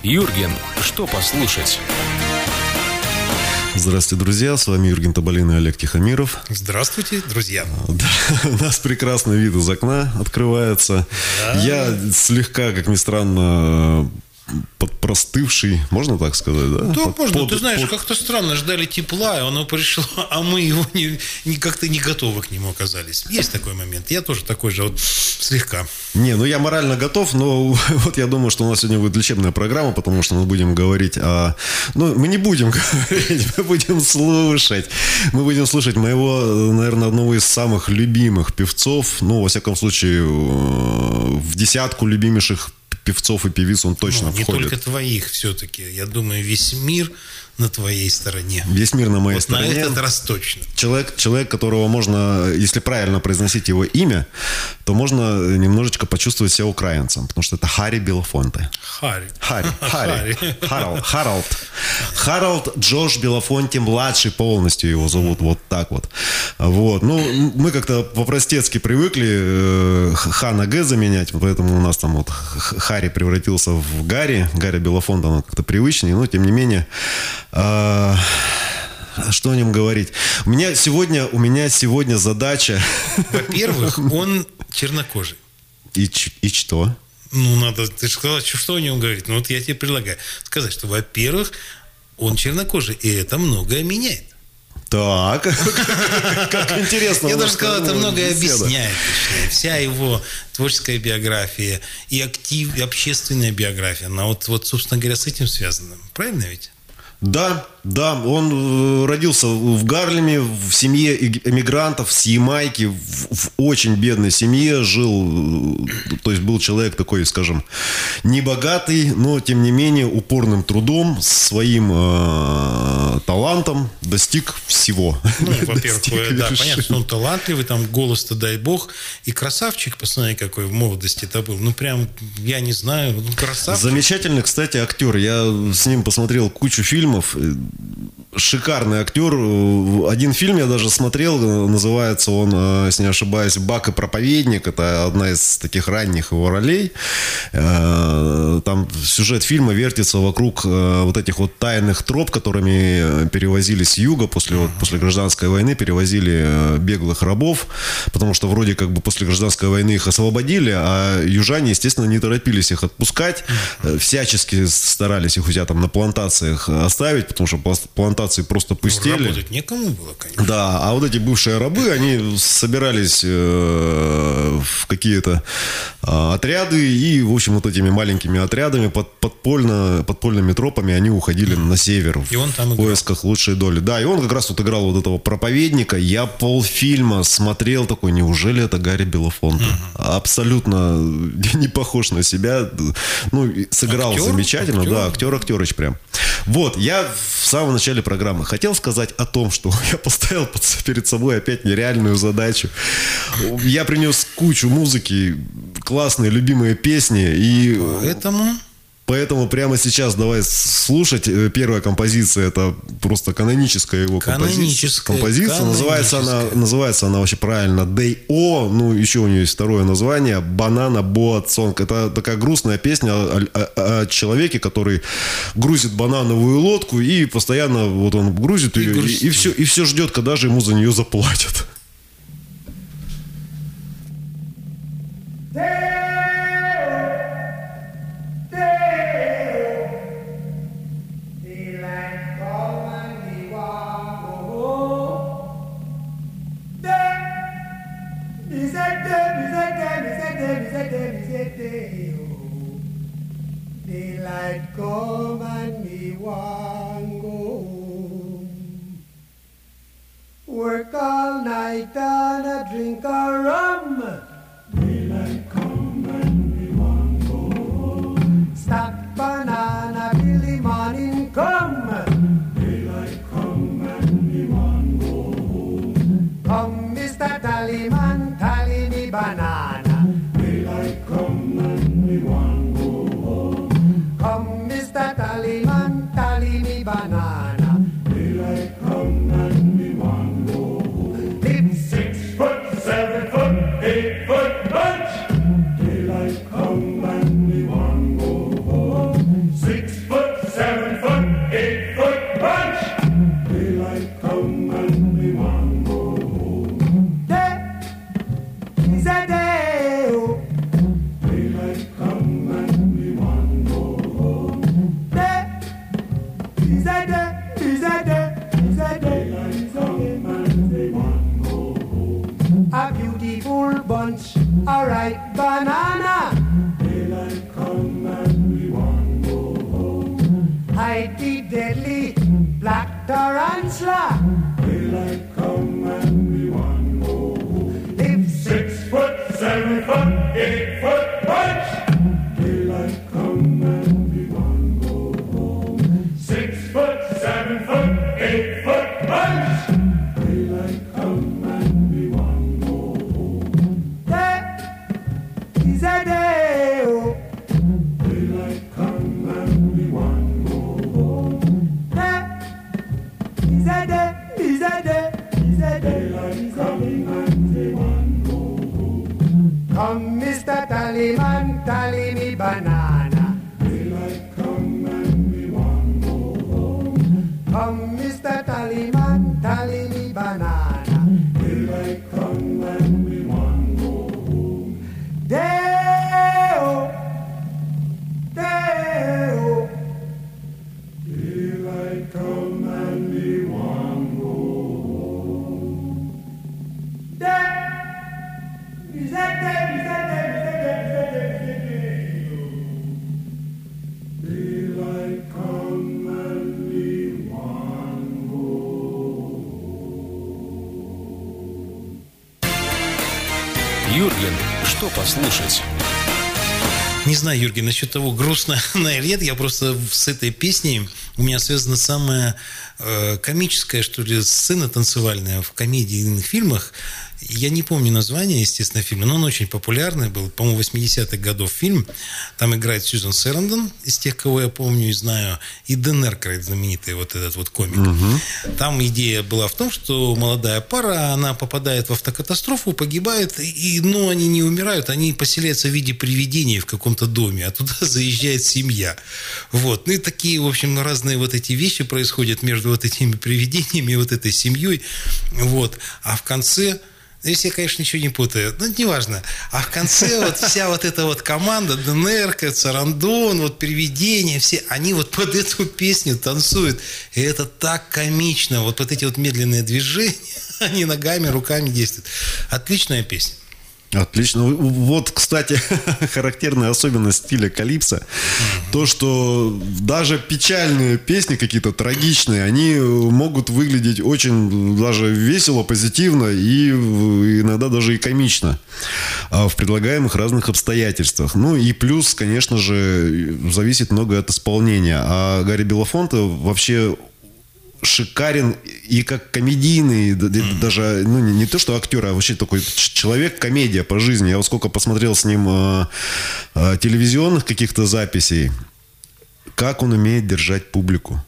Юрген, что послушать? Здравствуйте, друзья, с вами Юрген Табалин и Олег Тихомиров. Здравствуйте, друзья. Да, у нас прекрасный вид из окна открывается. Да. Я слегка, как ни странно, подпростывший, можно так сказать, да? Да, можно. Ты знаешь, как-то странно, ждали тепла, и оно пришло, а мы его как-то не готовы к нему оказались. Есть такой момент. Я тоже такой же, вот слегка. Не, ну я морально готов, но вот я думаю, что у нас сегодня будет лечебная программа, потому что мы будем говорить о... Ну, мы не будем говорить, мы будем слушать. Мы будем слушать моего, наверное, одного из самых любимых певцов, ну, во всяком случае, в десятку любимейших певцов и певиц он точно входит. Не только твоих все-таки. Я думаю, весь мир на твоей стороне. Весь мир на моей стороне. На этот раз точно. Человек, которого можно, если правильно произносить его имя, то можно немножечко почувствовать себя украинцем, потому что это Харри Белофонте. Харалд Джош Белофонте младший, полностью его зовут, вот так вот. Вот. Ну, мы как-то по-простецки привыкли Хана Г заменять, поэтому у нас там вот Харри превратился в Гарри Белофонте, он как-то привычнее, но тем не менее. Что о нем говорить? У меня сегодня задача. Во-первых, он чернокожий. И что? Ну, надо, ты же сказал, что о нем говорить. Ну, вот я тебе предлагаю сказать, что, во-первых, он чернокожий, и это многое меняет. Так, как интересно. Я даже сказал, это многое объясняет. Вся его творческая биография и общественная биография, она вот, собственно говоря, с этим связана. Правильно ведь? Да, он родился в Гарлеме, в семье эмигрантов с Ямайки, в очень бедной семье жил, то есть был человек такой, скажем, небогатый, но тем не менее упорным трудом, своим талантом достиг всего. Ну, во-первых, да, понятно, что он талантливый, там голос-то дай бог, и красавчик, посмотри, какой в молодости это был, ну прям, я не знаю, красавчик. Замечательный, кстати, актер, я с ним посмотрел кучу фильмов. Шикарный актер. Один фильм я даже смотрел, называется он, если не ошибаюсь, «Бак и проповедник». Это одна из таких ранних его ролей. Там сюжет фильма вертится вокруг вот этих вот тайных троп, которыми перевозили с юга после гражданской войны, перевозили беглых рабов, потому что вроде как бы после гражданской войны их освободили, а южане, естественно, не торопились их отпускать, всячески старались их у себя там на плантациях оставить, потому что плантации просто пустели. Работать некому было, конечно. Да, а вот эти бывшие рабы, они собирались в какие-то отряды, и, в общем, вот этими маленькими отрядами подпольными тропами они уходили на север в поисках лучшей доли. Да, и он как раз вот играл вот этого проповедника. Я полфильма смотрел такой, неужели это Гарри Белофонте? Абсолютно не похож на себя. Ну, сыграл актер? Замечательно. Актер? Да, актер-актерыч прям. Вот, я в самом начале программы хотел сказать о том, что я поставил перед собой опять нереальную задачу. Я принес кучу музыки, классные, любимые песни. И поэтому прямо сейчас давай слушать. Первая композиция, это просто каноническая его композиция. Называется она вообще правильно Day-O. Ну, еще у нее есть второе название Banana Boat Song. Это такая грустная песня о человеке, который грузит банановую лодку, и постоянно вот он грузит ее, и все ждет, когда же ему за нее заплатят. Daylight come and me want go home. Work all night and a drink a rum. Daylight come and me want go home. Stack banana till the morning come. Daylight come and me want go home. Come, Mr. Tallyman, tally me banana. Daylight come and me want go home. Come, Mr. Tallyman, tally me banana. Daylight come and me want go home. It's 6 foot, 7 foot, 8 foot bunch. Daylight come and me want go home. 6 mighty deadly black tarantula. Daylight come and we want go home. If 6 foot, 7 foot, 8 foot punch. Daylight come and we want go home. 6 foot, 7 foot, 8 foot punch. Daylight come and we want go home. That is a day, oh. Daylight come and we want go home. That is a day, is a day, is a day. Daylight coming and we want go home. Come, Mr. Tallyman, tally me banana. Daylight come and we want go home. Come, Mr. Tallyman, tally me banana. Daylight come and we want go home. Day-o, day-o. Daylight come and we want go home. Day, is that day, is that day, is that day, is that day, is that day. Daylight come and we want go home. Юрген, что послушать? Не знаю, Юрген, насчет того, грустно она или нет, я просто с этой песней, у меня связана самая комическая, что ли, сцена танцевальная в комедийных фильмах. Я не помню название, естественно, фильма, но он очень популярный был, по-моему, 80-х годов фильм. Там играет Сьюзан Сэрандон, из тех, кого я помню и знаю, и Дэн Эркройд, знаменитый вот этот вот комик. Угу. Там идея была в том, что молодая пара, она попадает в автокатастрофу, погибает, но они не умирают, они поселяются в виде привидений в каком-то доме, а туда заезжает семья. Вот. Ну и такие, в общем, разные вот эти вещи происходят между вот этими привидениями и вот этой семьей. Вот. А в конце... Здесь я, конечно, ничего не путаю, но неважно. А в конце вот вся вот эта вот команда, Денерка, Царандон, вот привидения, все, они вот под эту песню танцуют. И это так комично. Вот эти вот медленные движения, они ногами, руками действуют. Отличная песня. Отлично. Вот, кстати, характерная особенность стиля калипсо. То, что даже печальные песни какие-то трагичные, они могут выглядеть очень даже весело, позитивно и иногда даже и комично в предлагаемых разных обстоятельствах. Ну и плюс, конечно же, зависит многое от исполнения. А Гарри Белофонте вообще шикарен и как комедийный, даже, ну, не то, что актер, а вообще такой человек-комедия по жизни. Я вот сколько посмотрел с ним телевизионных каких-то записей, как он умеет держать публику.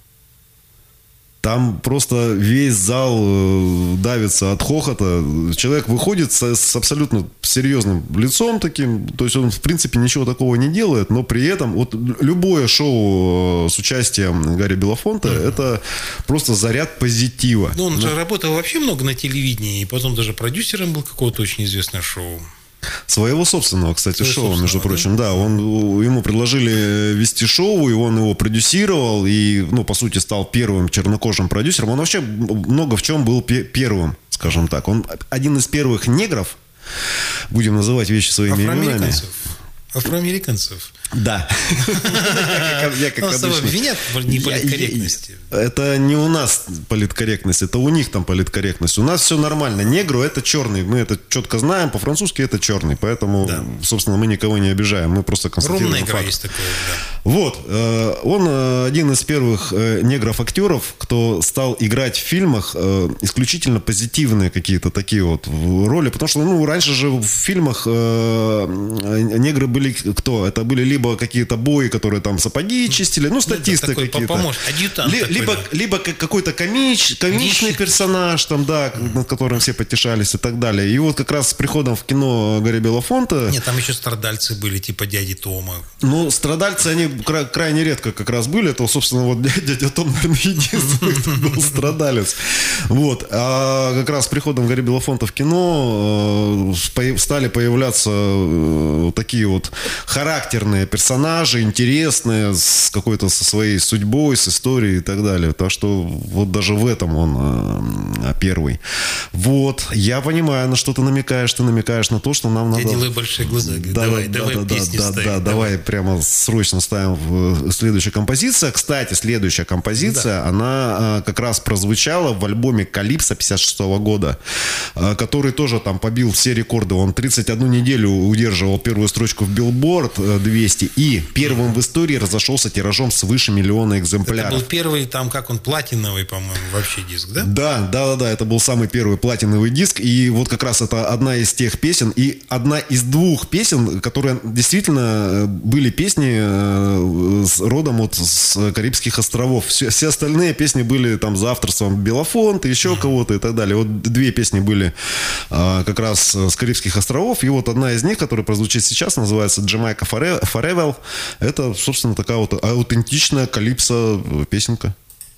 Там просто весь зал давится от хохота. Человек выходит с абсолютно серьезным лицом таким. То есть он, в принципе, ничего такого не делает. Но при этом вот любое шоу с участием Гарри Белофонте это просто заряд позитива. Ну, он же работал вообще много на телевидении. И потом даже продюсером был какого-то очень известного шоу. Своего собственного, кстати, шоу, между прочим. Да? Да, ему предложили вести шоу, и он его продюсировал, и, ну, по сути, стал первым чернокожим продюсером. Он вообще много в чем был первым, скажем так. Он один из первых негров, будем называть вещи своими именами. Афроамериканцев. Да. Нас обвинят в неполиткорректности. Это не у нас политкорректность, это у них там политкорректность. У нас все нормально. Негру это черный. Мы это четко знаем. По-французски это черный. Поэтому, собственно, мы никого не обижаем. Мы просто констатируем факт. Румная игра есть такое, да. Вот. Он один из первых негров-актеров, кто стал играть в фильмах исключительно позитивные какие-то такие вот роли. Потому что, ну, раньше же в фильмах негры были кто? Это были либо какие-то бои, которые там сапоги чистили, ну, статисты какие-то. Либо какой-то комичный персонаж, там, да, над которым все потешались и так далее. И вот как раз с приходом в кино Гарри Белофонте... Нет, там еще страдальцы были, типа дяди Тома. Ну, страдальцы, они крайне редко как раз были. Это, собственно, вот дядя Том, наверное, единственный, кто был страдалец. Вот. А как раз с приходом Гарри Белофонте в кино стали появляться такие вот характерные персонажи интересные, с какой-то со своей судьбой, с историей и так далее. Так что вот даже в этом он первый. Вот. Я понимаю, на что ты намекаешь. Ты намекаешь на то, что нам надо... Я делаю большие глаза. Давай песни ставим. Давай прямо срочно ставим в следующую композицию. Кстати, следующая композиция, она как раз прозвучала в альбоме «Калипсо» 56 года, который тоже там побил все рекорды. Он 31 неделю удерживал первую строчку в Billboard 200 и первым в истории разошелся тиражом свыше 1 миллиона экземпляров. Это был первый, там, как он, платиновый, по-моему, вообще диск, да? Да, это был самый первый платиновый диск. И вот как раз это одна из тех песен и одна из двух песен, которые действительно были песни родом вот с Карибских островов. Все остальные песни были там за авторством Белафонта, еще кого-то и так далее. Вот две песни были как раз с Карибских островов. И вот одна из них, которая прозвучит сейчас, называется «Jamaica Forever». Это, собственно, такая вот аутентичная калипсо песенка.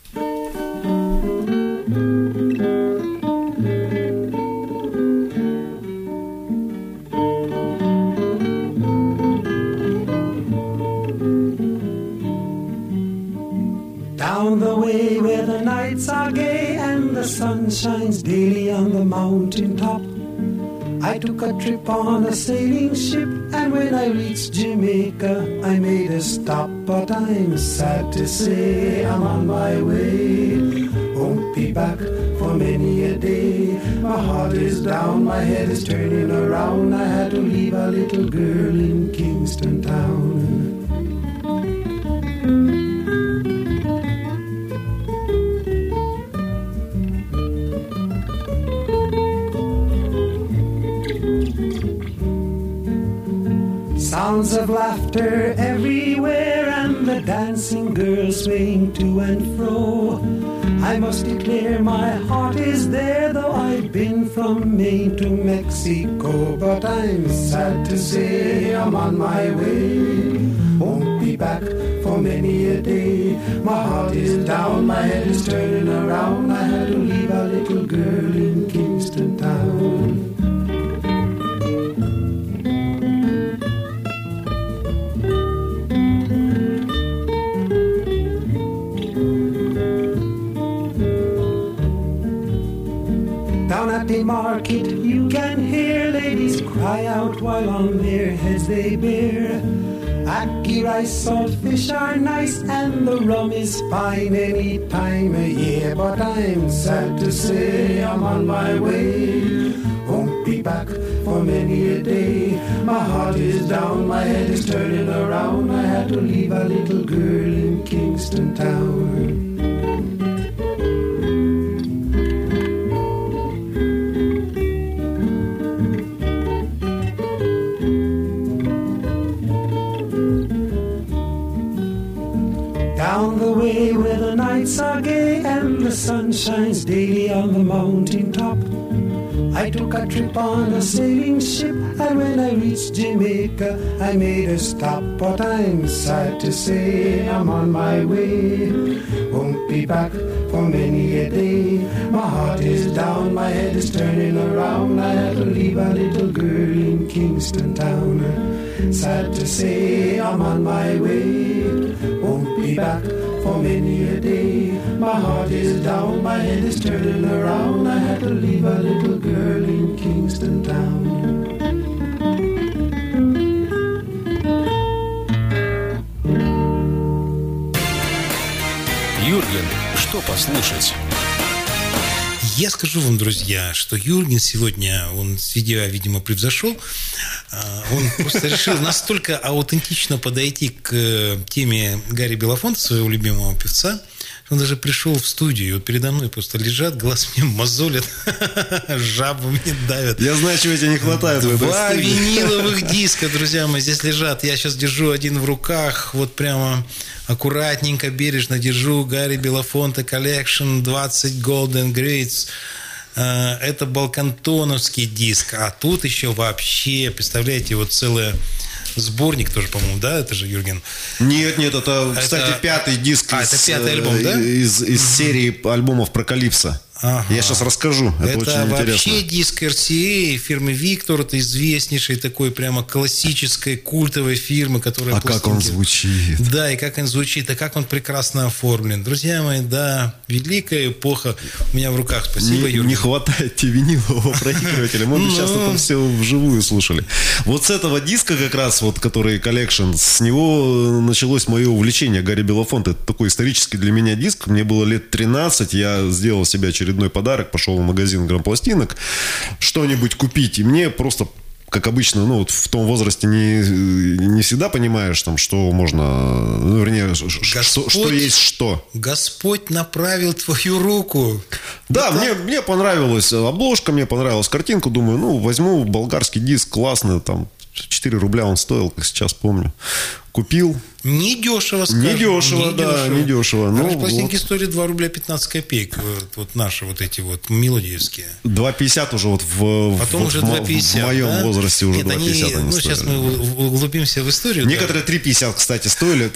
Down the way where the nights are gay and the sun shines daily on the mountain top, I took a trip on a sailing ship, and when I reached Jamaica, I made a stop. But I'm sad to say I'm on my way, won't be back for many a day. My heart is down, my head is turning around. I had to leave a little girl in Kingston town. Sounds of laughter everywhere and the dancing girls swaying to and fro. I must declare my heart is there, though I've been from Maine to Mexico. But I'm sad to say I'm on my way, won't be back for many a day. My heart is down, my head is turning around. I had to leave a little girl in Kingston town. Down at the market you can hear ladies cry out while on their heads they bear. Ackee rice, salt fish are nice and the rum is fine any time of year. But I'm sad to say I'm on my way, won't be back for many a day. My heart is down, my head is turning around. I had to leave a little girl in Kingston town. Down the way where the nights are gay and the sun shines daily on the mountain top, I took a trip on a sailing ship, and when I reached Jamaica, I made a stop. But I'm sad to say I'm on my way, won't be back for many a day. My heart is down, my head is turning around. I had to leave a little girl in Kingston town. Sad to say I'm on my way, won't be back for many a day. My heart is down, my head is turning around. I had to leave a little girl in Kingston town. Юрген, что послушать? Я скажу вам, друзья, что Юрген сегодня, он с видео, видимо, превзошел. Он просто решил настолько аутентично подойти к теме Гарри Белафонта, своего любимого певца, что он даже пришел в студию, и вот передо мной просто лежат, глаз мне мозолят, жабу мне давят. Я знаю, чего тебе не хватает. Два виниловых диска, друзья мои, здесь лежат. Я сейчас держу один в руках, вот прямо аккуратненько, бережно держу. Гарри Белафонте Collection 20 Golden Greats. Это балкантоновский диск. А тут еще вообще, представляете, вот целый сборник тоже, по-моему, да? Это же, Юрген? Нет, это, кстати, пятый диск это пятый альбом, да? из серии альбомов про Калипсо. Ага. Я сейчас расскажу. Это очень интересно. Вообще диск RCA фирмы Victor, это известнейшей такой прямо классической культовой фирмы, которая... Как он звучит. Да, и как он звучит, и как он прекрасно оформлен. Друзья мои, да, великая эпоха у меня в руках. Спасибо, Юрий. Не хватает тебе винилового проигрывателя. Мы бы сейчас это все вживую слушали. Вот с этого диска как раз, вот, который коллекшн, с него началось мое увлечение Гарри Белофонте. Это такой исторический для меня диск. Мне было лет 13, я сделал себе очередной подарок, пошел в магазин грампластинок, что-нибудь купить. И мне просто, как обычно, ну, вот в том возрасте не всегда понимаешь, там, что можно, ну, вернее, что есть что. Господь направил твою руку. Да, мне понравилась обложка, мне понравилась картинка. Думаю, ну, возьму болгарский диск, классный, там, 4 рубля он стоил, как сейчас помню. Купил. Недешево, скажем. Недешево. Ну, пластинки стоили 2 рубля 15 копеек. Вот наши вот эти вот мелодиевские. 2,50 уже вот Потом уже 2,50, в моем возрасте уже 2,50 они стоили. Ну, сейчас мы углубимся в историю. Некоторые 3,50, кстати, стоили.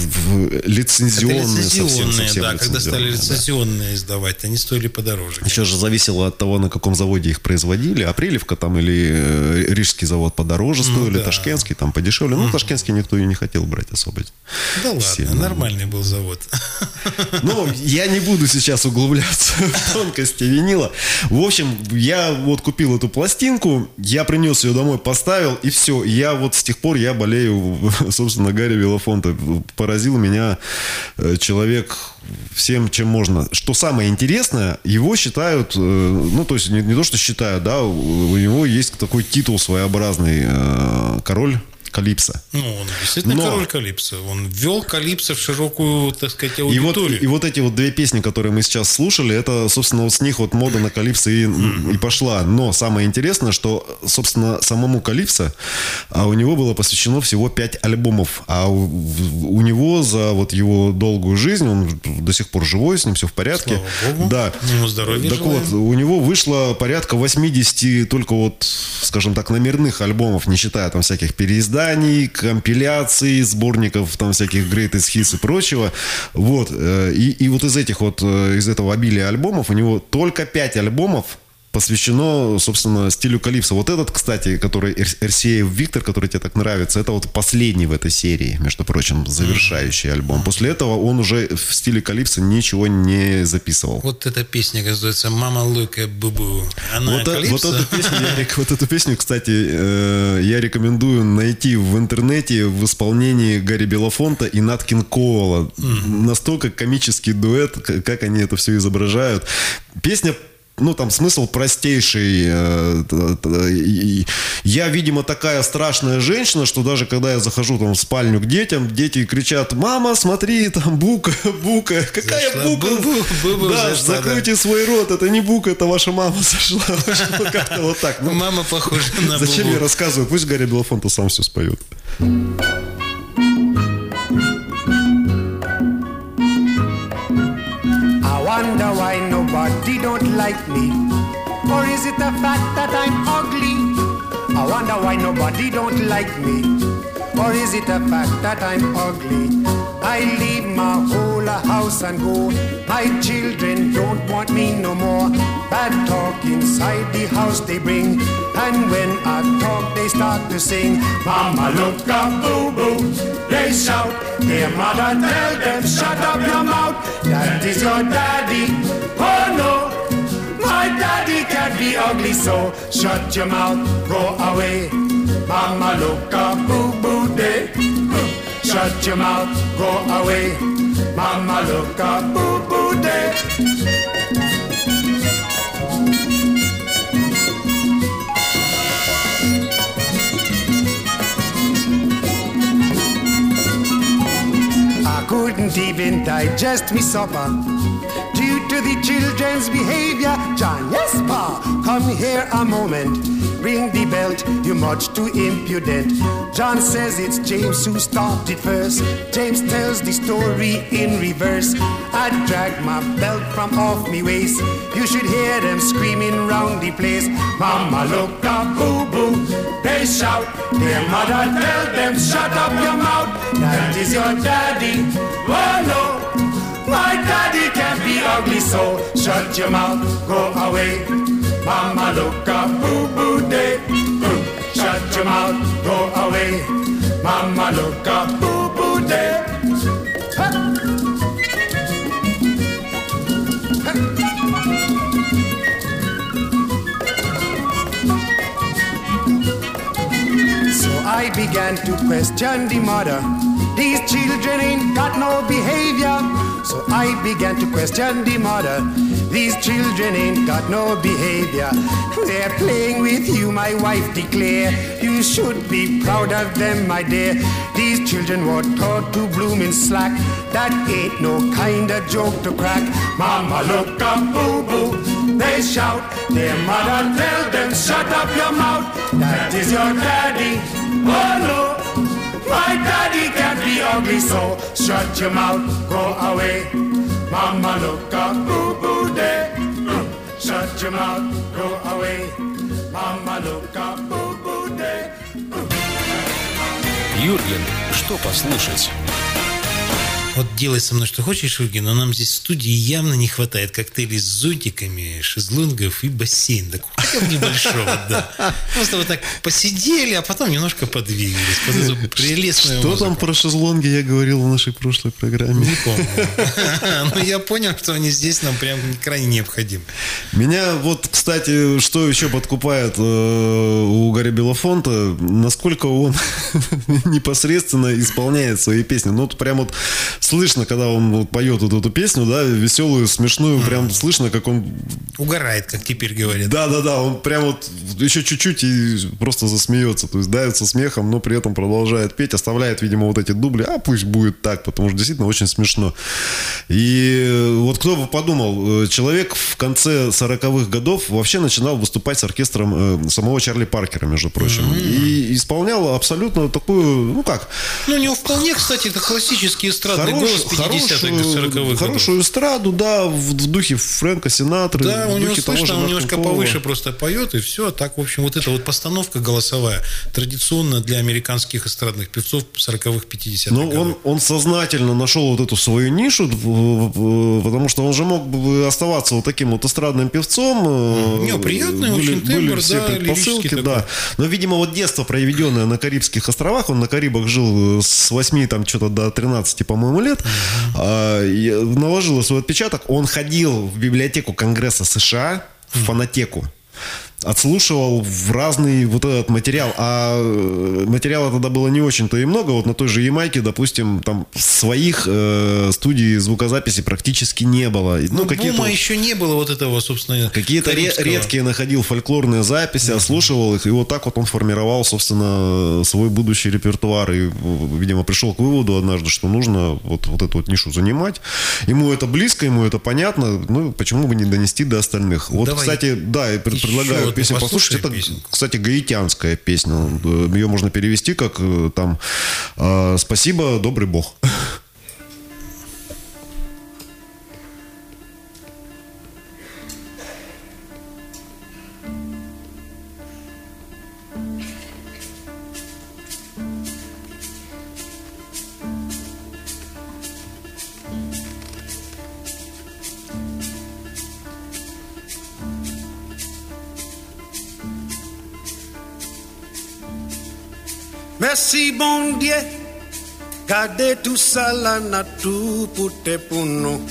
Лицензионные совсем. Да, когда стали лицензионные издавать, они стоили подороже. Еще же зависело от того, на каком заводе их производили. Апрелевка там или Рижский завод подороже стоили, Ташкентский там подешевле. Ну, Ташкентский никто и не хотел брать особо. Да ладно, нормальный был завод. Ну, я не буду сейчас углубляться в тонкости винила. В общем, я вот купил эту пластинку, я принес ее домой, поставил, и все. Я вот с тех пор я болею, собственно, Гарри Белофонте. Поразил меня человек всем, чем можно. Что самое интересное, его считают, ну, то есть не то, что считают, да, у него есть такой титул своеобразный, король Калипсо. Ну, он действительно король Калипсо. Он ввел Калипсо в широкую, так сказать, аудиторию. И вот эти вот 2 песни, которые мы сейчас слушали, это, собственно, вот с них вот мода на Калипсо и пошла. Но самое интересное, что, собственно, самому Калипсо, у него было посвящено всего 5 альбомов. А у него за вот его долгую жизнь, он до сих пор живой, с ним все в порядке. Слава Богу. Да. Ему здоровья так желаем. вот, у него вышло порядка 80 только вот, скажем так, номерных альбомов, не считая там всяких переизданий, компиляций, сборников там всяких Greatest Hits и прочего. Вот. И вот из этих вот, из этого обилия альбомов у него только 5 альбомов посвящено, собственно, стилю Калипсо. Вот этот, кстати, который RCA Victor, который тебе так нравится, это вот последний в этой серии, между прочим, завершающий альбом. После этого он уже в стиле Калипсо ничего не записывал. Вот эта песня, которая называется «Мама Лука Бубу». Она Калипсо? Вот эту песню, кстати, я рекомендую найти в интернете в исполнении Гарри Белофонта и Нат Кинг Коула. Настолько комический дуэт, как они это все изображают. Песня, ну, там смысл простейший. Я, видимо, такая страшная женщина, что даже когда я захожу там в спальню к детям, дети кричат: «Мама, смотри, там Бука, Бука». Какая зашла Бука? Да, закройте свой рот, это не Бука, это ваша мама зашла. Как-то вот так. Мама похожа на Бубу. Зачем я рассказываю? Пусть Гарри Белофонте сам все споет. I wonder why nobody don't like me. Or is it the fact that I'm ugly? I wonder why nobody don't like me. Or is it the fact that I'm ugly? I leave my whole house and go. My children don't want me no more. Bad talk inside the house they bring. And when I talk they start to sing. Mama look up, boo boo. They shout. Their mother tell them shut up your mouth. That is your daddy. Oh no, my daddy can't be ugly, so shut your mouth, go away. Mama look up, boo boo day. Shut your mouth, go away. Mama look up, boo boo day. I couldn't even digest me supper due to the children's behavior. John, yes, Pa, come here a moment. Ring the belt, you're much too impudent. John says it's James who started first. James tells the story in reverse. I dragged my belt from off me waist. You should hear them screaming round the place. Mama look up, boo boo. They shout. Their mother tell them shut up your mouth. That is your daddy. Oh no, my daddy can't be ugly, so shut your mouth, go away. Mama look up, boo-boo day. Shut your mouth, go away. Mama look up, boo-boo day. So I began to question the mother. These children ain't got no behavior. So I began to question the mother. These children ain't got no behavior. They're playing with you, my wife declare. You should be proud of them, my dear. These children were taught to bloom in slack. That ain't no kind of joke to crack. Mama look up, boo-boo. They shout. Their mother tell them, shut up your mouth. That is your daddy. Oh no. My daddy can't be ugly, so shut your mouth, go away. Mama look up, boo-boo day. Shut your mouth, go away. Mama look up, boo-boo day. Юрген, что послушать? Вот делай со мной что хочешь, Юрген, но нам здесь в студии явно не хватает коктейлей с зонтиками, шезлонгов и бассейна. Такого небольшого, да. Просто вот так посидели, а потом немножко подвинулись под эту прелестную Что музыку. там про шезлонги я говорил в нашей прошлой программе? Не помню. Но я понял, что они здесь нам прям крайне необходимы. Меня вот, кстати, что еще подкупает у Гарри Белофонта, насколько он непосредственно исполняет свои песни. Ну, вот прям вот слышно, когда он вот поет вот эту песню, да, веселую, смешную, прям слышно, как он... Угорает, как теперь говорят. Да, он прям вот еще чуть-чуть и просто засмеется, то есть давится смехом, но при этом продолжает петь, оставляет, видимо, вот эти дубли, а пусть будет так, потому что действительно очень смешно. И вот кто бы подумал, человек в конце 40-х годов вообще начинал выступать с оркестром самого Чарли Паркера, между прочим, и исполнял абсолютно такую, ну как... Ну, у него вполне, кстати, это классический эстрадный голос 50-х до 40-х годов. Хорошую эстраду, да, в духе Фрэнка Синатры. Да, у него того слышно, же он немножко Маркова. повыше просто поет, и все. Так, в общем, вот эта вот постановка голосовая традиционно для американских эстрадных певцов 40-х, 50-х Но годов. он сознательно нашел вот эту свою нишу, потому что он же мог бы оставаться вот таким вот эстрадным певцом. У него приятный очень тембр, все да, предпосылки, лирический да. такой. Но, видимо, вот детство, проведенное на Карибских островах, он на Карибах жил с 8 там что-то до 13, по-моему, лет, наложило свой отпечаток. Он ходил в библиотеку Конгресса США, в фонотеку, отслушивал в разный вот этот материал. А материала тогда было не очень-то и много. Вот на той же Ямайке, допустим, там своих студий звукозаписи практически не было. Ну, какие-то бума еще не было вот этого, собственно, какие-то карибского. редкие находил фольклорные записи, ослушивал их, и вот так вот он формировал, собственно, свой будущий репертуар. И, видимо, пришел к выводу однажды, что нужно вот эту вот нишу занимать. Ему это близко, ему это понятно, ну, почему бы не донести до остальных. Вот, Давай кстати, да, я предлагаю песню послушать. Это, песенку. кстати, гаитянская песня. Ее можно перевести как там «Спасибо, добрый Бог». Merci bon Dieu, gardez tout ça là na tout pour nous.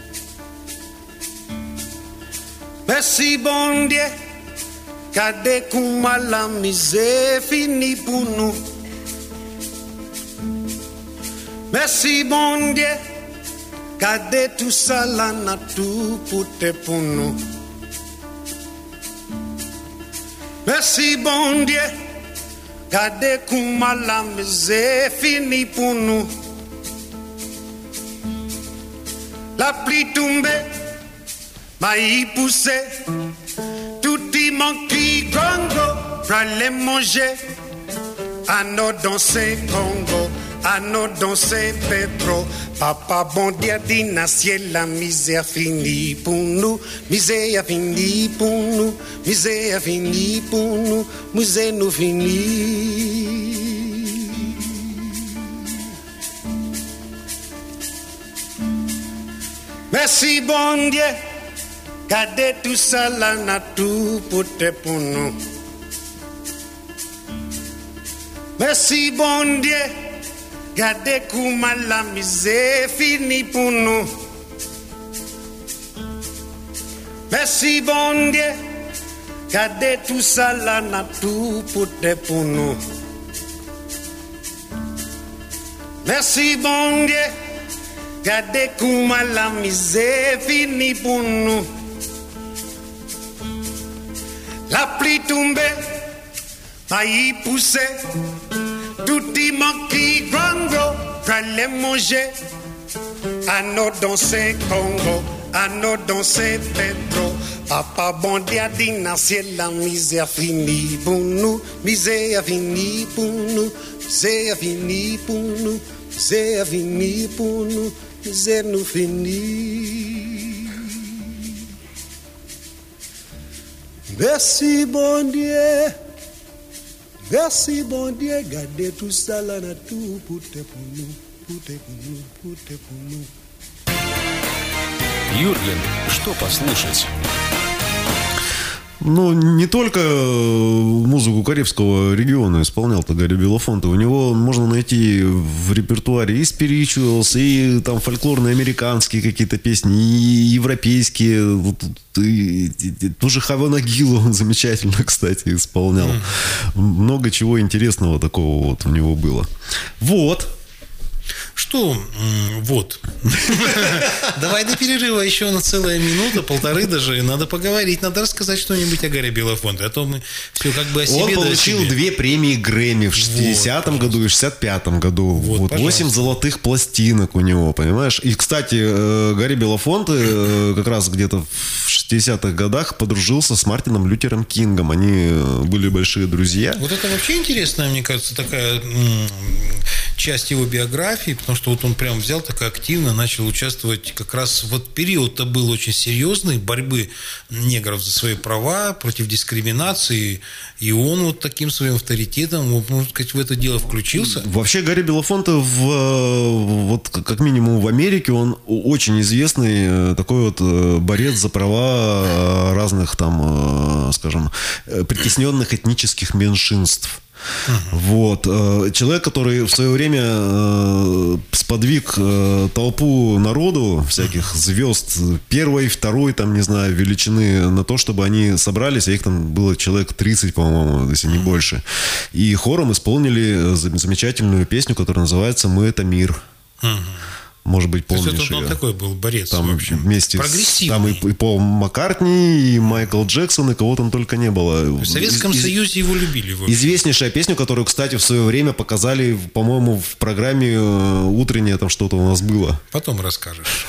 Merci bon Dieu, gardez comment la misère finit pour nous. Merci bon Dieu, gardez tout ça là na tout pour nous. Merci bon Dieu. Gardez comment la misère finit pour nous. La pluie tombée, maïs poussé, tout y manque Congo, pralé manger, à nos danser Congo, à nos danser Pedro. Papa bon Dieu dit na ciel la misère finit pour nous, misère finit pour nous, misère finit pour nous, misère nous finit. Merci bon Dieu, Gade tout ça là na tout pote pour nous. Merci bon Dieu. Gade comment la misère fini pour nous. Merci bon Dieu. Gade tout ça là na tout pote pour nous. Merci bon Dieu. Gade comment la misère fini pour nous. La pluie tombée, paille poussé, tout y manque grand gros, les manger. À nos danser Congo, à nos danser Pedro. Papa bon Dieu dit dans ciel la misère fini pour nous, misère fini pour nous, misère fini pour nous, misère fini pour nous, misère nous fini. Merci bon Dieu, merci bon Dieu, gardez tout ça là, tout pour nous, pour nous, pour nous. Юрген, что послушать? Ну, не только музыку Карибского региона исполнял-то Гарри Белофонте. У него можно найти в репертуаре и спиричуэлс, и там фольклорные американские какие-то песни, и европейские. И тоже Хавана Гилла он замечательно, кстати, исполнял. Много чего интересного такого вот у него было. Вот. Что? Вот. Давай до перерыва еще на целая минута, полторы даже. Надо поговорить, надо рассказать что-нибудь о Гарри Белофонте. А то мы все как бы о себе. Он получил 2 премии Грэмми в 60-м году и 65-м году. Вот 8 золотых пластинок у него, понимаешь? И, кстати, Гарри Белофонте как раз где-то в 60-х годах подружился с Мартином Лютером Кингом. Они были большие друзья. Вот это вообще интересная, мне кажется, такая часть его биографии, потому что вот он прям взял так активно, начал участвовать как раз вот период-то был очень серьезный, борьбы негров за свои права, против дискриминации, и он вот таким своим авторитетом, можно сказать, в это дело включился. Вообще Гарри Белофонте вот как минимум в Америке он очень известный такой вот борец за права разных там, скажем, притесненных этнических меньшинств. Вот. Человек, который в свое время сподвиг толпу народу, всяких звезд первой, второй, там, не знаю, величины, на то, чтобы они собрались, а их там было человек 30, по-моему, если не больше. И хором исполнили замечательную песню, которая называется «Мы – это мир». Может быть, помнишь. То есть он такой был борец, там в общем. Вместе прогрессивный. Там и Пол Маккартни, и Майкл Джексон, и кого там только не было. В Советском Союзе его любили. Известнейшая песня, которую, кстати, в свое время показали, по-моему, в программе «Утреннее», там что-то у нас было. Потом расскажешь.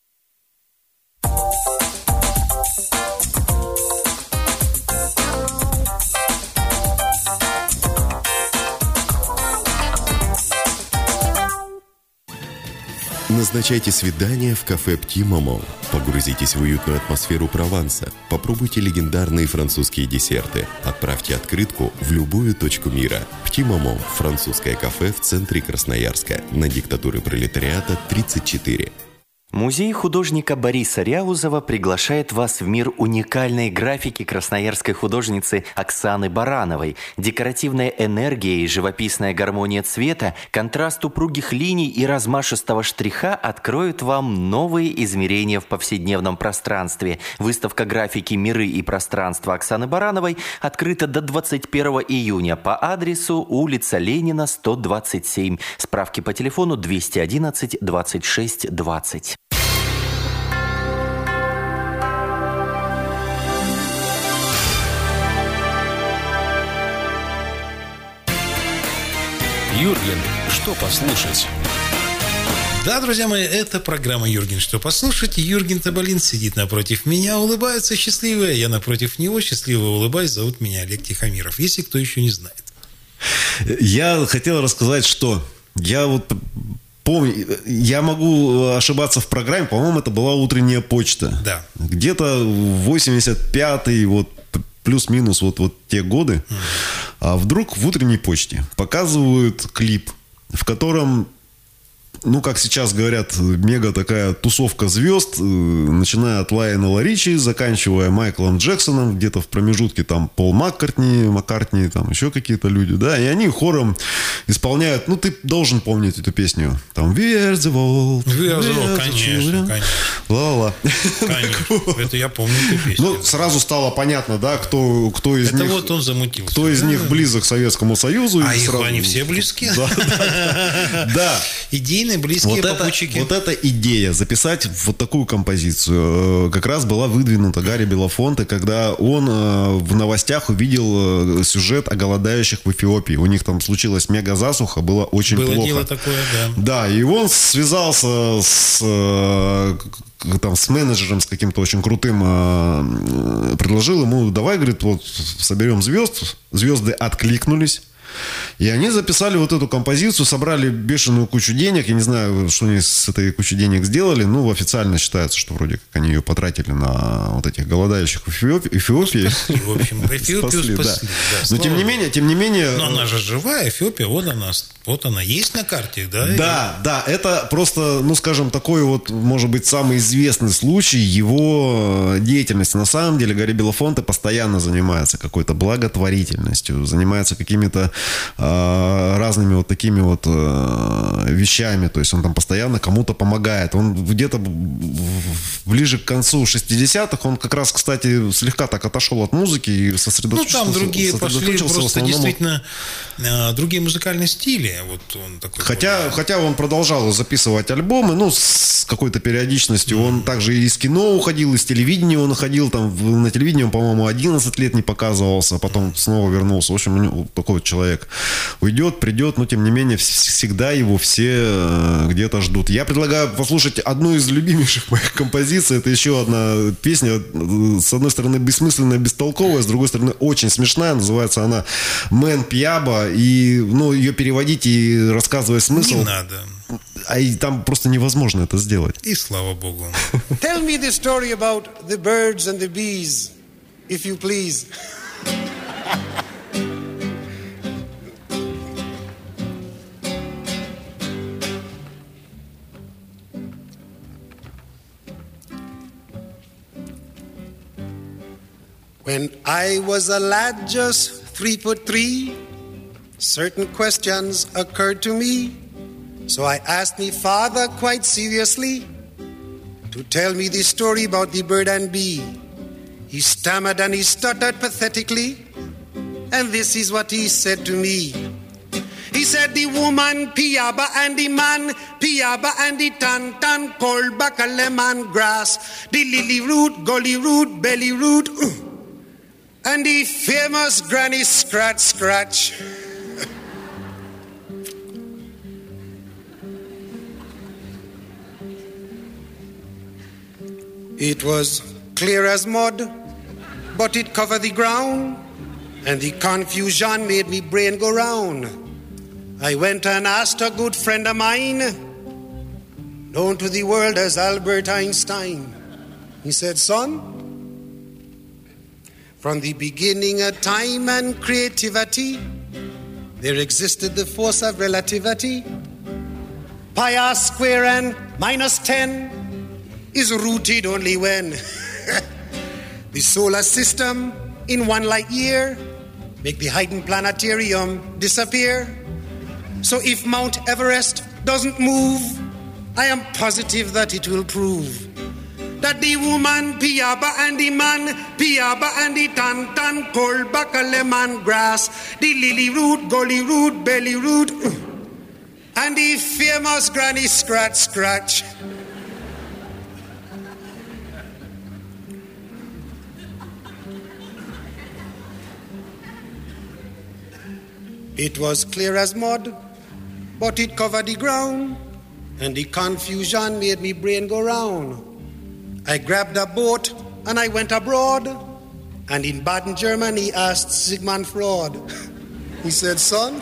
Назначайте свидание в кафе «Пти Мамо». Погрузитесь в уютную атмосферу Прованса. Попробуйте легендарные французские десерты. Отправьте открытку в любую точку мира. «Пти Мамо» – французское кафе в центре Красноярска. На Диктатуры пролетариата 34. Музей художника Бориса Ряузова приглашает вас в мир уникальной графики красноярской художницы Оксаны Барановой. Декоративная энергия и живописная гармония цвета, контраст упругих линий и размашистого штриха откроют вам новые измерения в повседневном пространстве. Выставка графики «Миры и пространства» Оксаны Барановой открыта до 21 июня по адресу улица Ленина, 127. Справки по телефону 211 26 20. Юрген, что послушать? Да, друзья мои, это программа «Юрген, что послушать». Юрген Табалин сидит напротив меня, улыбается счастливая. Я напротив него счастливо улыбаюсь. Зовут меня Олег Тихомиров, если кто еще не знает. Я хотел рассказать, что я вот помню, я могу ошибаться в программе, по-моему, это была «Утренняя почта». Да. Где-то 85-й, вот плюс-минус вот те годы. А вдруг в «Утренней почте» показывают клип, в котором ну, как сейчас говорят, мега такая тусовка звезд, начиная от Лайонела Ричи, заканчивая Майклом Джексоном, где-то в промежутке там Пол Маккартни, там еще какие-то люди, да, и они хором исполняют, ну, ты должен помнить эту песню, там Where's the World, конечно. Ла-ла. Конечно, это я помню эту песню. Ну, сразу стало понятно, да, кто из это них... вот он замутился. Кто из них близок к Советскому Союзу. А их сразу... они все близки. Да. Идейные близкие попутчики. Вот эта идея, записать вот такую композицию, как раз была выдвинута Гарри Белофонте, когда он в новостях увидел сюжет о голодающих в Эфиопии. У них там случилась мега засуха, было очень плохо. Было дело такое, да. Да, и он связался с менеджером, с каким-то очень крутым, предложил ему, давай, говорит, вот соберем звезд. Звезды откликнулись. И они записали вот эту композицию, собрали бешеную кучу денег. Я не знаю, что они с этой кучей денег сделали. Ну, официально считается, что вроде как они ее потратили на вот этих голодающих в Эфиопии. В общем, Эфиопию спасли. Но тем не менее... Но она же живая, Эфиопия, вот она есть на карте, да? Да, это просто, ну, скажем, такой вот, может быть, самый известный случай его деятельности. На самом деле Гарри Белофонте постоянно занимается какой-то благотворительностью, занимается какими-то разными вот такими вот вещами. То есть он там постоянно кому-то помогает. Он где-то ближе к концу 60-х, он как раз, кстати, слегка так отошел от музыки и сосредоточился. Ну, там другие пошли, просто основном... действительно другие музыкальные стили. Вот он такой хотя он продолжал записывать альбомы, ну, с какой-то периодичностью. Он также и из кино уходил, из телевидения он уходил. Там, на телевидении он, по-моему, 11 лет не показывался, а потом снова вернулся. В общем, у него такой вот человек уйдет, придет, но, тем не менее, всегда его все где-то ждут. Я предлагаю послушать одну из любимейших моих композиций. Это еще одна песня, с одной стороны, бессмысленная, бестолковая, с другой стороны, очень смешная. Называется она «Мэн Пьяба». И, ну, ее переводить и рассказывать смысл... Не надо. А и там просто невозможно это сделать. И слава богу. Tell me the story about the birds and the bees, if you please. When I was a lad just 3'3", certain questions occurred to me. So I asked me father quite seriously to tell me the story about the bird and bee. He stammered and he stuttered pathetically, and this is what he said to me. He said the woman Piaba and the man Piaba and the tan called back a lemon grass, the lily root, gully root, belly root, and the famous granny scratch. It was clear as mud, but it covered the ground, and the confusion made me brain go round. I went and asked a good friend of mine, known to the world as Albert Einstein. He said, son, from the beginning of time and creativity, there existed the force of relativity. Pi r square and minus 10 is rooted only when the solar system in 1 light year make the Haydn planetarium disappear. So if Mount Everest doesn't move, I am positive that it will prove that the woman Piaba and the man Piaba and the tan called back a lemon grass, the lily root, gully root, belly root, and the famous granny scratch. It was clear as mud, but it covered the ground, and the confusion made me brain go round. I grabbed a boat and I went abroad, and in Baden, Germany, asked Sigmund Freud. He said, son,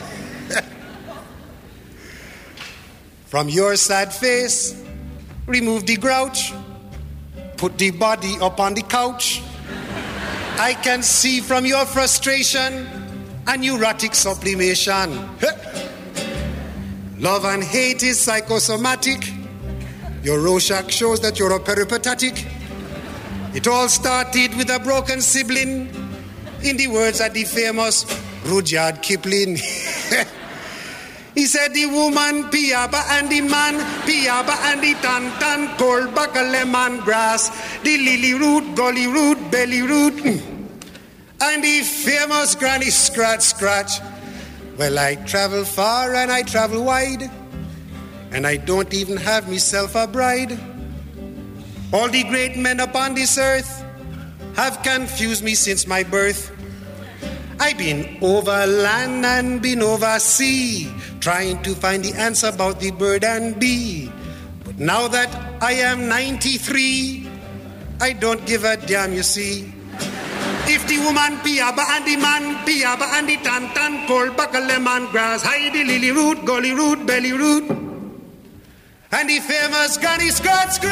from your sad face, remove the grouch, put the body up on the couch. I can see from your frustration a neurotic sublimation. Love and hate is psychosomatic. Your Rorschach shows that you're a peripatetic. It all started with a broken sibling, in the words of the famous Rudyard Kipling. He said the woman piaba and the man piaba and the tan cold buckle lemon grass, the lily root, gully root, belly root, and the famous granny scratch. Well, I travel far and I travel wide, and I don't even have myself a bride. All the great men upon this earth have confused me since my birth. I've been over land and been over sea, trying to find the answer about the bird and bee. But now that I am 93, I don't give a damn, you see. If the woman piaba and the man piaba and the tan cold buckle lemon grass, hide the lily root, gully root, belly root, and the famous granny scratch.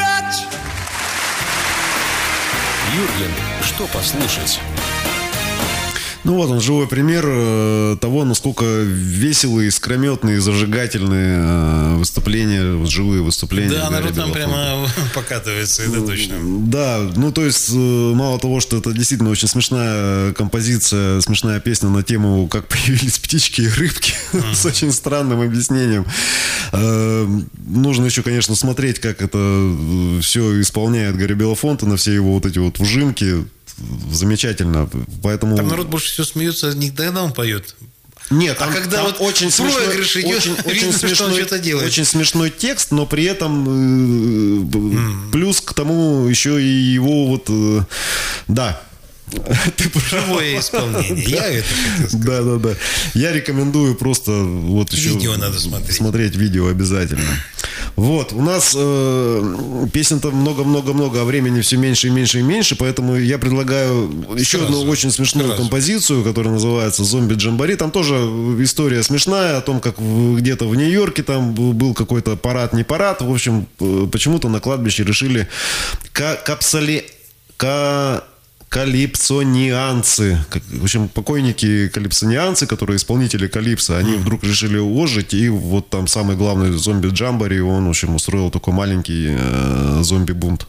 Юрген, что послушать? Ну вот он, живой пример того, насколько веселые, искрометные, зажигательные выступления, живые выступления. Да, народ там прямо покатывается, это точно. Да, ну то есть мало того, что это действительно очень смешная композиция, смешная песня на тему, как появились птички и рыбки, с очень странным объяснением. Нужно еще, конечно, смотреть, как это все исполняет Гарри Белофонте, на все его вот эти вот ужимки. Замечательно, поэтому... Там народ больше всего смеется, не тогда он поет. Нет, там, когда там вот очень проигрыш идет, очень смешной, что он что-то делает. Очень смешной текст, но при этом плюс к тому еще и его вот... Да. Живое исполнение. Я это хотел сказать. Да. Я рекомендую просто вот еще... Видео надо смотреть. Смотреть видео обязательно. Вот, у нас песен-то много-много-много, а времени все меньше и меньше и меньше, поэтому я предлагаю еще одну очень смешную композицию, которая называется «Зомби Джамбори». Там тоже история смешная о том, как где-то в Нью-Йорке там был какой-то парад, не парад. В общем, почему-то на кладбище решили калипсонианцы. В общем, покойники калипсонианцы, которые исполнители калипсо, они вдруг решили ожить, и вот там самый главный зомби Джамбори, он, в общем, устроил такой маленький зомби-бунт.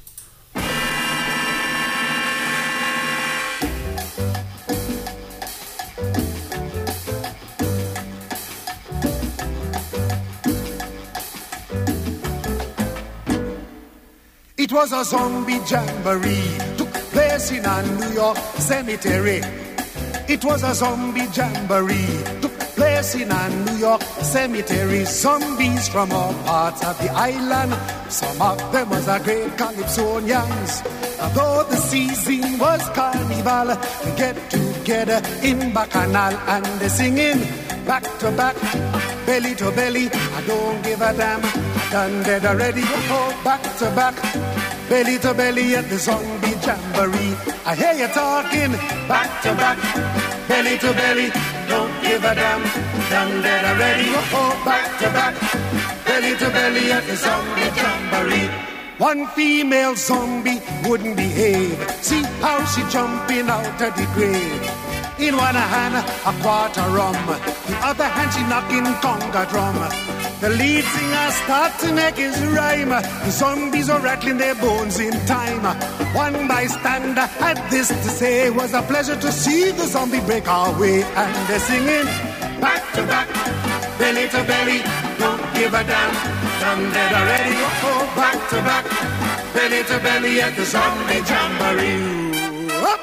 It was a zombie jamboree, took place in a New York cemetery. It was a zombie jamboree, took place in a New York cemetery. Zombies from all parts of the island, some of them was a great calypsonians. Although the season was carnival, they get together in Bacchanal and they singing back to back, belly to belly. I don't give a damn, I done dead already. Oh, back to back, belly to belly at the zombie jamboree. I hear you talking back to back, belly to belly. Don't give a damn, done dead already. Oh, back to back, belly to belly at the zombie jamboree. One female zombie wouldn't behave. See how she jumping out of the grave. In one hand, a quarter rum. The other hand, she knocking conga drum. The lead singer starts to make his rhyme. The zombies are rattling their bones in time. One bystander had this to say: it was a pleasure to see the zombie break our way. And they're singing back to back, belly to belly. Don't give a damn, done dead already. Oh, back to back, belly to belly at the zombie jamboree. Up.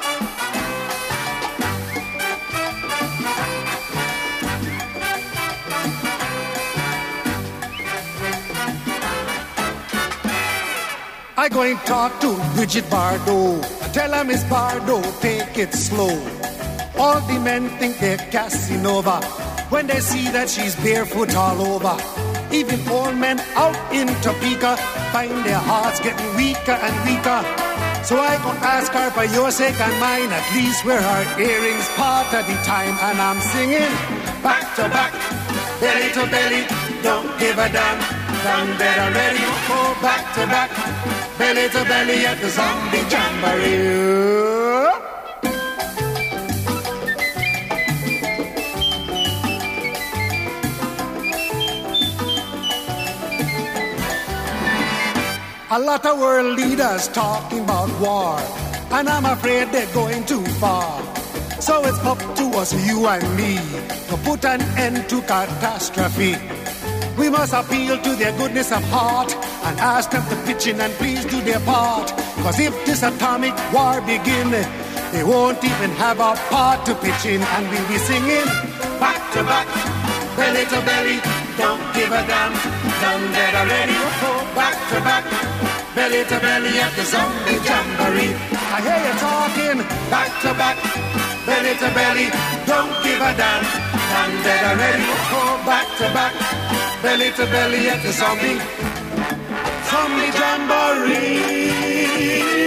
I go and talk to Bridget Bardot. I tell her, Miss Bardot, take it slow. All the men think they're Casanova when they see that she's barefoot all over. Even old men out in Topeka find their hearts getting weaker and weaker. So I go ask her for your sake and mine, at least wear her earrings part of the time. And I'm singing back to back, belly to belly, don't give a damn, done dead already. Oh, back to back, belly to belly at the zombie jamboree. A lot of world leaders talking about war, and I'm afraid they're going too far. So it's up to us, you and me, to put an end to catastrophe. We must appeal to their goodness of heart and ask them to pitch in and please do their part. Cause if this atomic war begin, they won't even have a part to pitch in, and we'll be singing back to back, belly to belly, don't give a damn, done dead already. Oh, back to back, belly to belly at the zombie jamboree. I hear you talking back to back, belly to belly, don't give a damn, done dead already. Oh, back to back, belly to belly at the zombie jamboree.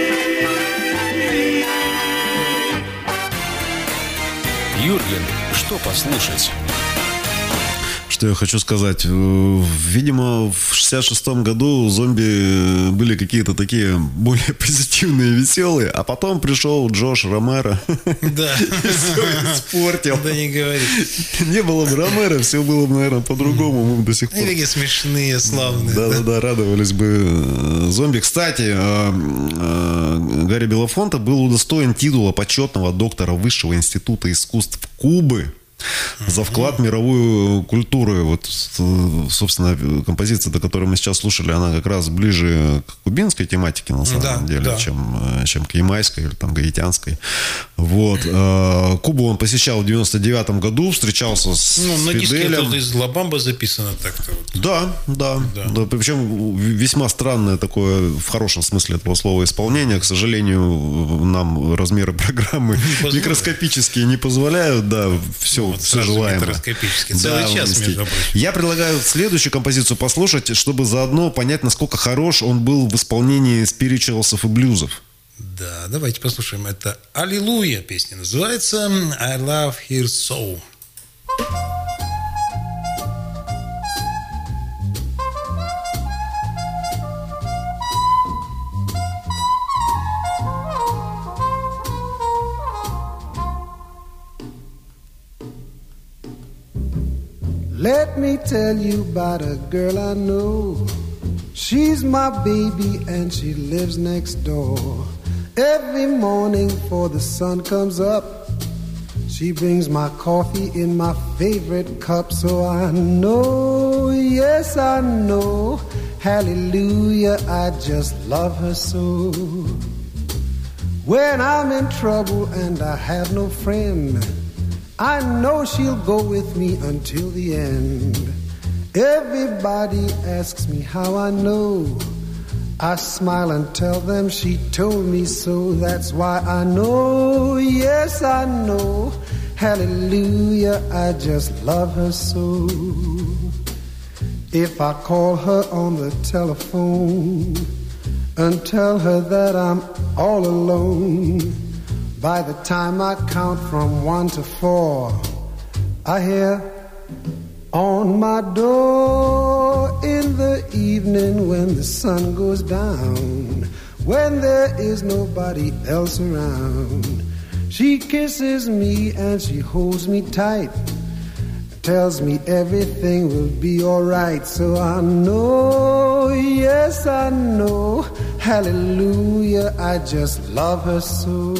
Юрген, что послушать? Что я хочу сказать? Видимо, в 66-м году зомби были какие-то такие более позитивные, веселые, а потом пришел Джош Ромеро. Да. И все испортил. Да не говори. Не было бы Ромеро, все было бы, наверное, по-другому. Мы до сих пор... Они такие смешные, славные. Да, радовались бы зомби. Кстати, Гарри Белофонте был удостоен титула почетного доктора Высшего института искусств Кубы за вклад в мировую культуру. Вот, собственно, композиция, до которой мы сейчас слушали, она как раз ближе к кубинской тематике, на самом деле, чем к ямайской или там гаитянской. Вот. Кубу он посещал в 99-м году, встречался с Фиделем. На диске это из Ла Бамба записано так-то. Да. Причем весьма странное такое, в хорошем смысле этого слова, исполнение. К сожалению, нам размеры программы микроскопические не позволяют, все желаемое. Целый час, между прочим. Я предлагаю следующую композицию послушать, чтобы заодно понять, насколько хорош он был в исполнении спиричуалсов и блюзов. Да, давайте послушаем. Это «Аллилуйя» песня называется. «I love her so». Let me tell you about a girl I know. She's my baby and she lives next door. Every morning before the sun comes up, she brings my coffee in my favorite cup. So I know, yes I know, hallelujah, I just love her so. When I'm in trouble and I have no friend, I know she'll go with me until the end. Everybody asks me how I know. I smile and tell them she told me so. That's why I know, yes I know, hallelujah, I just love her so. If I call her on the telephone and tell her that I'm all alone, by the time I count from 1 to 4, I hear on my door in the evening when the sun goes down, when there is nobody else around. She kisses me and she holds me tight, tells me everything will be alright. So I know, yes I know, hallelujah, I just love her so.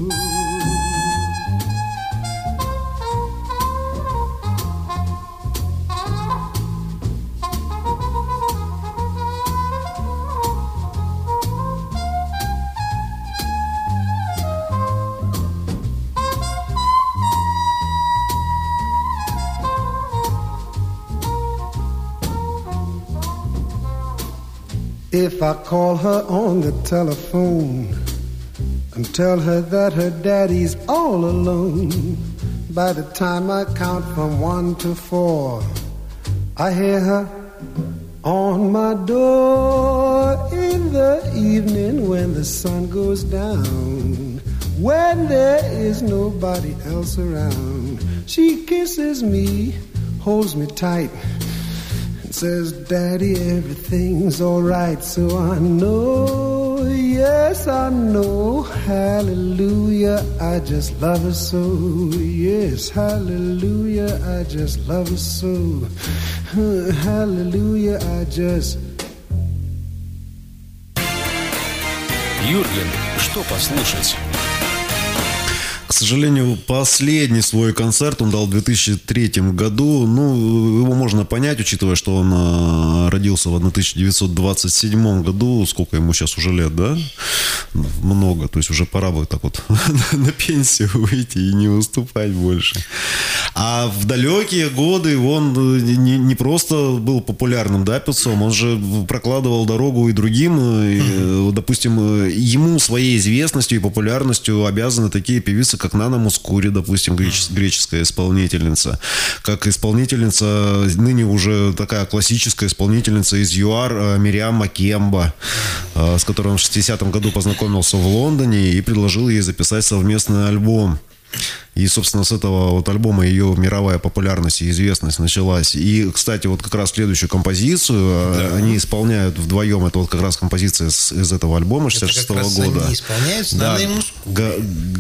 If I call her on the telephone and tell her that her daddy's all alone, by the time I count from 1 to 4, I hear her on my door in the evening when the sun goes down, when there is nobody else around. She kisses me, holds me tight, says, Daddy, everything's alright. So I know, yes I know, hallelujah, I just love her so. Yes, hallelujah, I just love her so. Hallelujah, I just Юрген, что послушать? К сожалению, последний свой концерт он дал в 2003 году. Ну, его можно понять, учитывая, что он родился в 1927 году. Сколько ему сейчас уже лет, да? Много. То есть уже пора бы так вот на пенсию выйти и не выступать больше. А в далекие годы он не просто был популярным, да, певцом, он же прокладывал дорогу и другим. И, допустим, ему своей известностью и популярностью обязаны такие певицы, как Нана Мускури, допустим, греческая исполнительница, как исполнительница, ныне уже такая классическая исполнительница из ЮАР Мириам Макемба, с которой он в 60-м году познакомился в Лондоне и предложил ей записать совместный альбом. И, собственно, с этого вот альбома ее мировая популярность и известность началась. И, кстати, вот как раз следующую композицию они исполняют вдвоем. Это вот как раз композиция из этого альбома 66-го года. Они исполняют с Наной Мускури.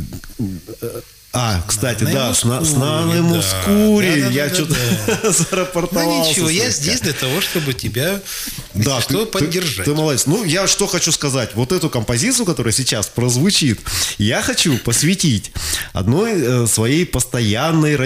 Кстати, да, с Наной Мускури. Я что-то зарапортовался. Ну ничего, я здесь для того, чтобы тебя поддержать. Ты молодец. Ну, я что хочу сказать. Вот эту композицию, которая сейчас прозвучит, я хочу посвятить одной своей постоянной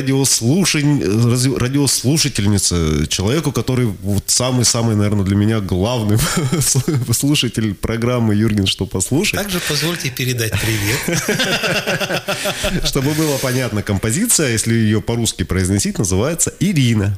радиослушательнице, человеку, который вот самый-самый, наверное, для меня главный слушатель программы «Юрген, что послушать». Также позвольте передать привет. Чтобы было понятно, композиция, если ее по-русски произносить, называется «Ирина».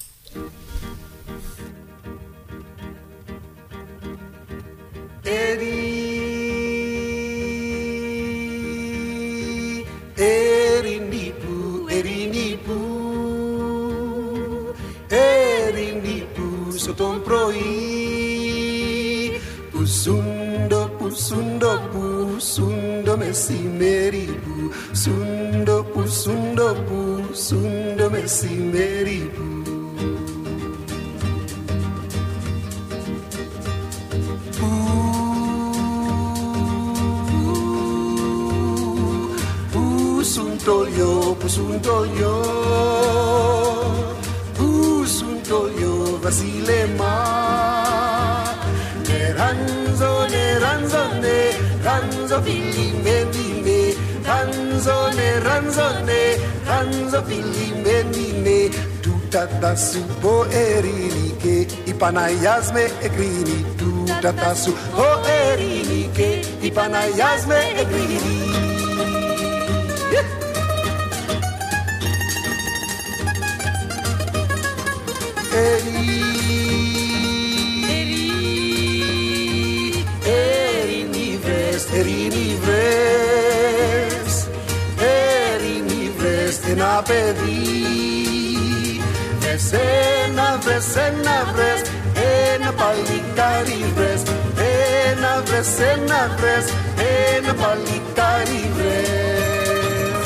Sundo mesimeribu, sundo mesimeribu. Pusunto yo, vasilema. Ranzo filimendine, ranzo filimendine. Tutata supo erinike, ipanayasme egrini. Tutata supo erinike, ipanayasme egrini. Ένα παιδί, ένα παλικάρι βρες, ένα παλικάρι βρες.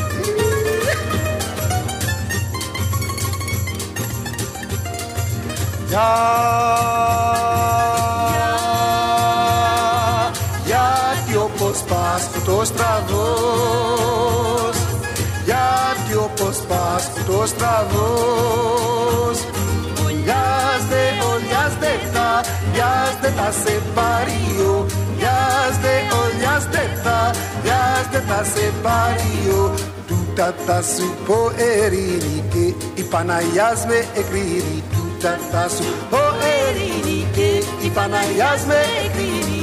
Γιατί όπως πας που το στραβός, γιατί όπως πας που το στραβός, olhas de ta separio, olhas de ta separio. Tu tata supo erinike, ipanayas me ekriri. Tu tata supo erinike, ipanayas me ekriri.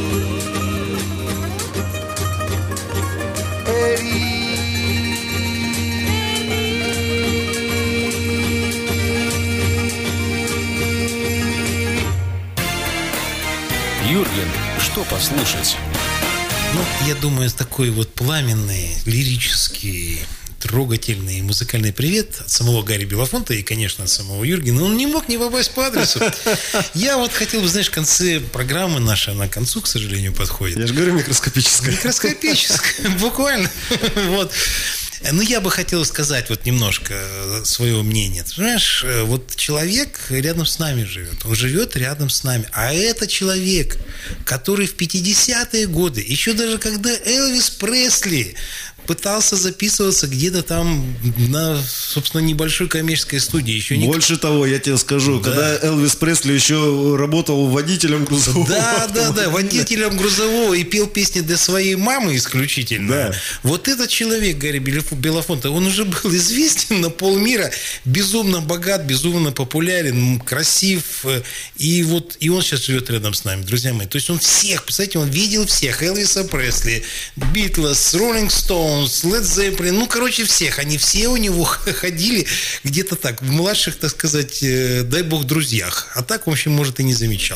Юрген, что послушать? Ну, я думаю, такой вот пламенный, лирический, трогательный музыкальный привет от самого Гарри Белофонта и, конечно, от самого Юргена. Он не мог не попасть по адресу. Я вот хотел бы, знаешь, в конце программы нашей, она к концу, к сожалению, подходит. Я же говорю, микроскопическая. Микроскопическая, буквально. Вот. Ну, я бы хотел сказать вот немножко своего мнения. Ты знаешь, вот человек рядом с нами живет. Он живет рядом с нами. А это человек, который в 50-е годы, еще даже когда Элвис Пресли пытался записываться где-то там на, собственно, небольшой коммерческой студии. Еще Больше того, я тебе скажу, когда Элвис Пресли еще работал водителем грузового Да, водителем грузового и пел песни для своей мамы исключительно. Да. Вот этот человек, Гарри Белофонте, он уже был известен на полмира, безумно богат, безумно популярен, красив, и он сейчас живет рядом с нами, друзья мои. То есть он всех, представляете, он видел всех: Элвиса Пресли, Битлз, Роллинг Стоунс, Лед Зеппелин, короче, всех. Они все у него ходили где-то так, в младших, так сказать, дай бог, друзьях. А так, в общем, может, и не замечал.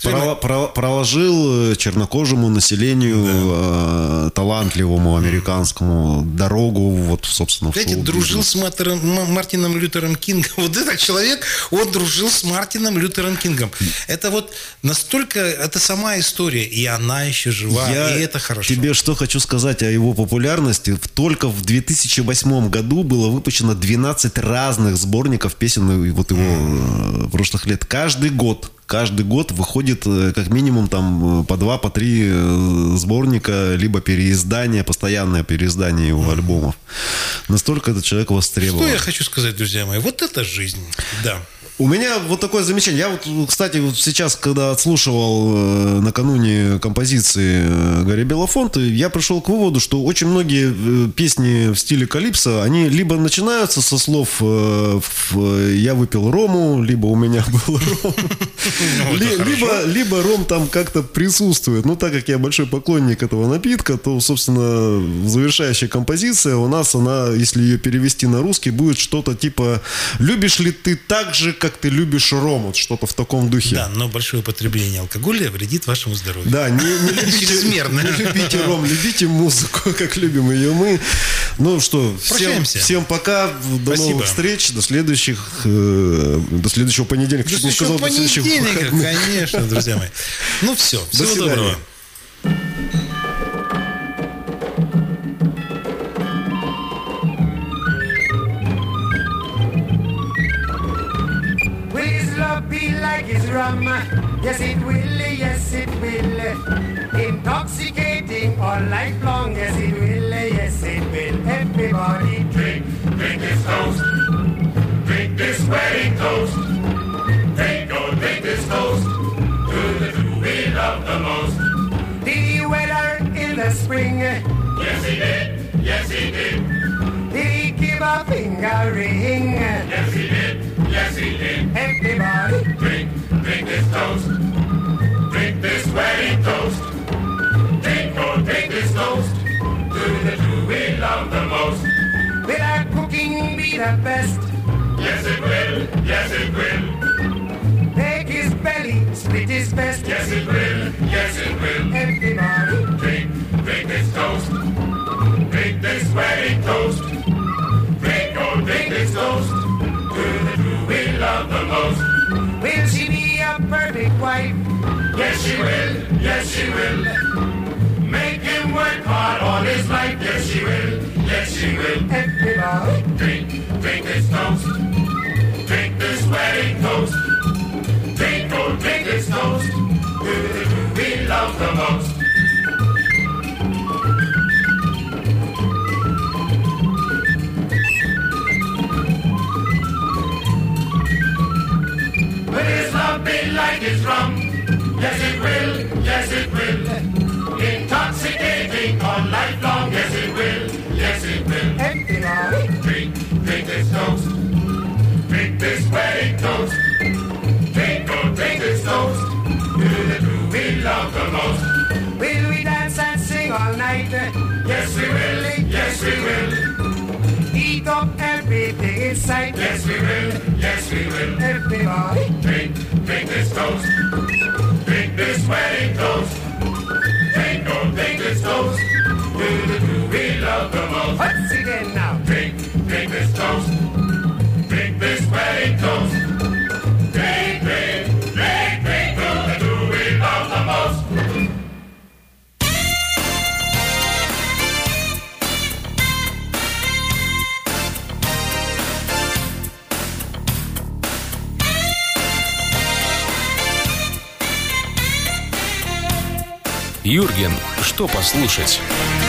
Проложил чернокожему населению, талантливому американскому, дорогу, вот, собственно, в Знаете, дружил с Мартином Лютером Кингом. Вот этот человек, он дружил с Мартином Лютером Кингом. Это вот настолько, это сама история, и она еще жива, и это хорошо. Я тебе что хочу сказать о его популярности. Только в 2008 году было выпущено 12 разных сборников песен вот его прошлых лет. Каждый год выходит как минимум там по 2, по 3 сборника, либо переиздания, постоянное переиздание его альбомов. Настолько этот человек востребован. Что я хочу сказать, друзья мои? Вот это жизнь. Да. У меня вот такое замечание. Я вот, кстати, вот сейчас, когда отслушивал накануне композиции Гарри Белофонте, я пришел к выводу, что очень многие песни в стиле калипсо, они либо начинаются со слов «я выпил рому», либо «у меня был ром», либо ром там как-то присутствует. Ну, так как я большой поклонник этого напитка, то, собственно, завершающая композиция у нас, она, если ее перевести на русский, будет что-то типа «любишь ли ты так же, как ты любишь ром», вот что-то в таком духе. Да, но большое употребление алкоголя вредит вашему здоровью. Да, не любите ром, любите музыку, как любим ее мы. Ну что, всем пока, до новых встреч, до следующего понедельника. До следующего понедельника, конечно, друзья мои. Ну все, всего доброго. Like it's rum, yes it will, yes it will. Intoxicating all night long, yes it will, yes it will. Everybody drink this toast, drink this wedding toast. Drink this toast to the two we love the most. The weather in the spring, yes he did, yes he did. Did he give a finger ring? Yes he did, yes he did. Everybody drink this toast, drink this wedding toast. Drink this toast to the two we love the most. Will our cooking be the best? Yes it will, yes it will. Make his belly split his best. Yes it will, yes it will. Everybody drink this toast, drink this wedding toast. Drink this toast to the two we love the most. Will she be a perfect wife? Yes she will, yes she will. Make him work hard all his life. Yes she will, yes she will. Everybody drink this toast, drink this wedding toast. Drink this toast to the two we love the most. Will his love be like his rum? Yes it will, yes it will. Intoxicating all night long. Yes it will, yes it will. Everybody drink this toast, drink this wedding toast. Drink this toast to the two we love the most. Will we dance and sing all night? Yes we will, yes we will. Eat up everything in sight. Yes we will, yes we will. Everybody drink this toast, drink this wedding toast. Drink this toast to the two we love the most. Once again now. Drink this toast, drink this wedding toast. Drink to the two we love the most. Юрген, что послушать?